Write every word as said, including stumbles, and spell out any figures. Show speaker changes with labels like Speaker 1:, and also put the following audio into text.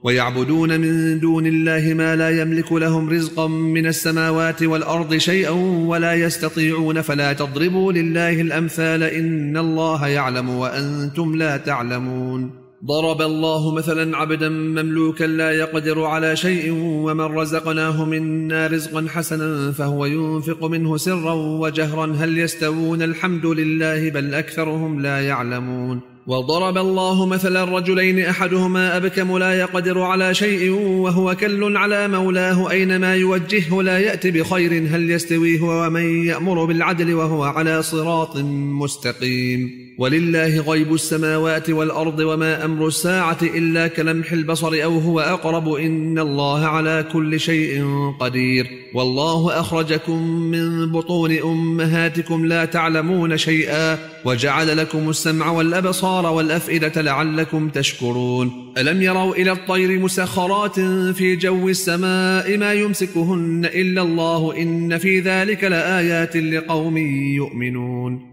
Speaker 1: ويعبدون من دون الله ما لا يملك لهم رزقا من السماوات والأرض شيئا ولا يستطيعون فلا تضربوا لله الأمثال إن الله يعلم وأنتم لا تعلمون. ضرب الله مثلا عبدا مملوكا لا يقدر على شيء ومن رزقناه منا رزقا حسنا فهو ينفق منه سرا وجهرا هل يستوون الحمد لله بل أكثرهم لا يعلمون. وضرب الله مثلا رجلين أحدهما أبكم لا يقدر على شيء وهو كل على مولاه أينما يوجهه لا يأتي بخير هل يستوي هو ومن يأمر بالعدل وهو على صراط مستقيم. ولله غيب السماوات والأرض وما أمر الساعة إلا كلمح البصر أو هو أقرب إن الله على كل شيء قدير. والله أخرجكم من بطون أمهاتكم لا تعلمون شيئا وجعل لكم السمع والأبصار والأفئدة لعلكم تشكرون. ألم يروا إلى الطير مسخرات في جو السماء ما يمسكهن إلا الله إن في ذلك لآيات لقوم يؤمنون.